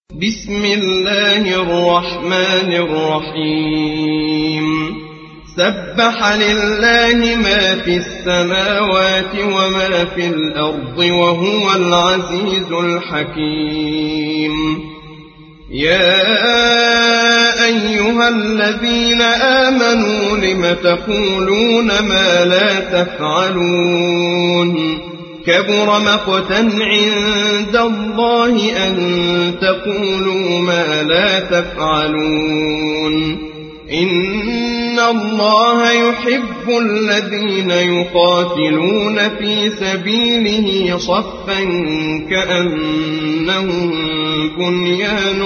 بسم الله الرحمن الرحيم سبح لله ما في السماوات وما في الأرض وهو العزيز الحكيم يا أيها الذين آمنوا لم تقولون ما لا تفعلون كبر مقتا عند الله أن تقولوا ما لا تفعلون إن الله يحب الذين يقاتلون في سبيله صفا كأنهم بنيان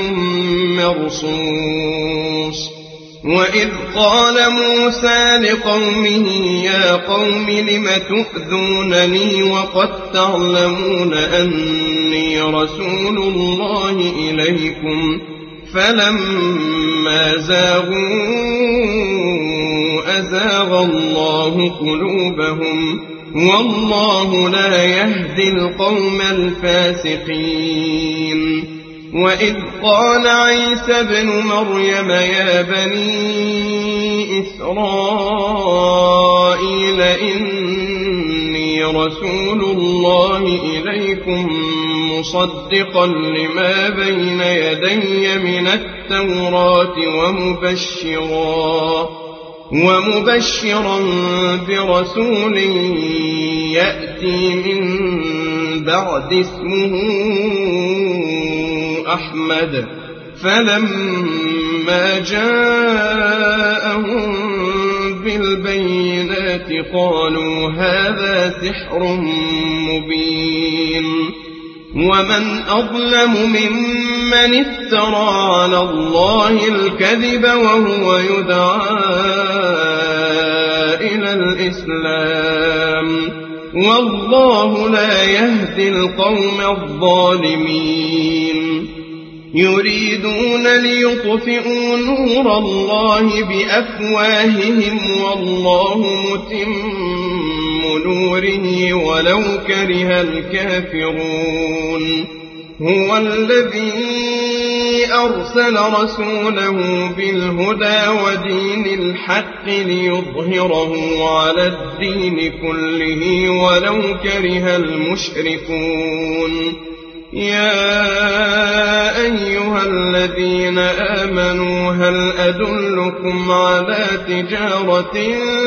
مرصوص وإذ قال موسى لقومه يا قوم لم تؤذونني وقد تعلمون أني رسول الله إليكم فلما زاغوا أزاغ الله قلوبهم والله لا يهدي القوم الفاسقين وإذ قال عيسى ابن مريم يا بني إسرائيل إني رسول الله إليكم مصدقا لما بين يدي من التوراة ومبشرا برسول يأتي من بعد اسمه أحمد فلما جاءهم بالبينات قالوا هذا سحر مبين ومن أظلم ممن افترى على الله الكذب وهو يدعى إلى الإسلام والله لا يهدي القوم الظالمين يريدون ليطفئوا نور الله بأفواههم والله متم نوره ولو كره الكافرون هو الذي أرسل رسوله بالهدى ودين الحق ليظهره على الدين كله ولو كره المشركون يا أيها الذين آمنوا هل أدلكم على تجارة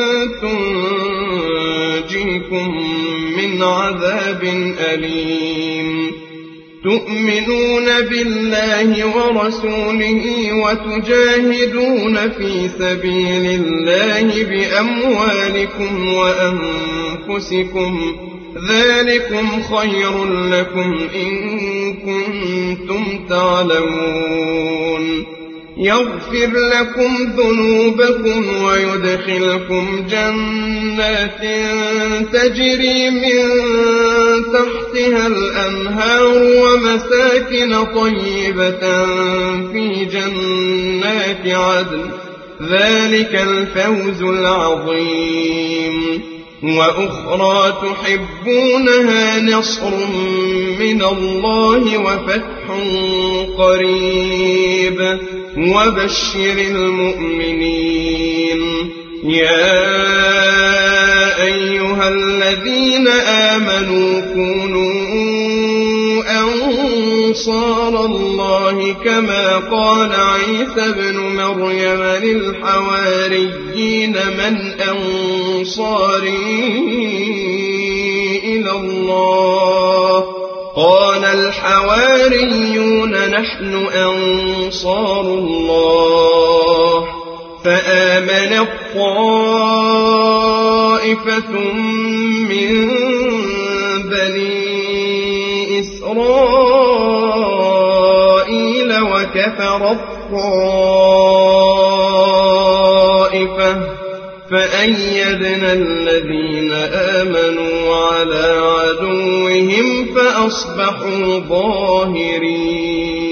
تنجيكم من عذاب أليم تؤمنون بالله ورسوله وتجاهدون في سبيل الله بأموالكم وأنفسكم ذلكم خير لكم إن كنتم تعلمون يغفر لكم ذنوبكم ويدخلكم جنات تجري من تحتها الأنهار ومساكن طيبة في جنات عدن ذلك الفوز العظيم وأخرى تحبونها نصر من الله وفتح قريب وبشر المؤمنين يا أيها الذين آمنوا كونوا أنصار الله كما قال عيسى ابن مريم للحواريين من أنصاري إلى الله قال الحواريون نحن أنصار الله فآمن الطائفة من بني إسرائيل وكفر الطائفة فأيدنا الذين آمنوا على عدوهم فأصبحوا ظاهرين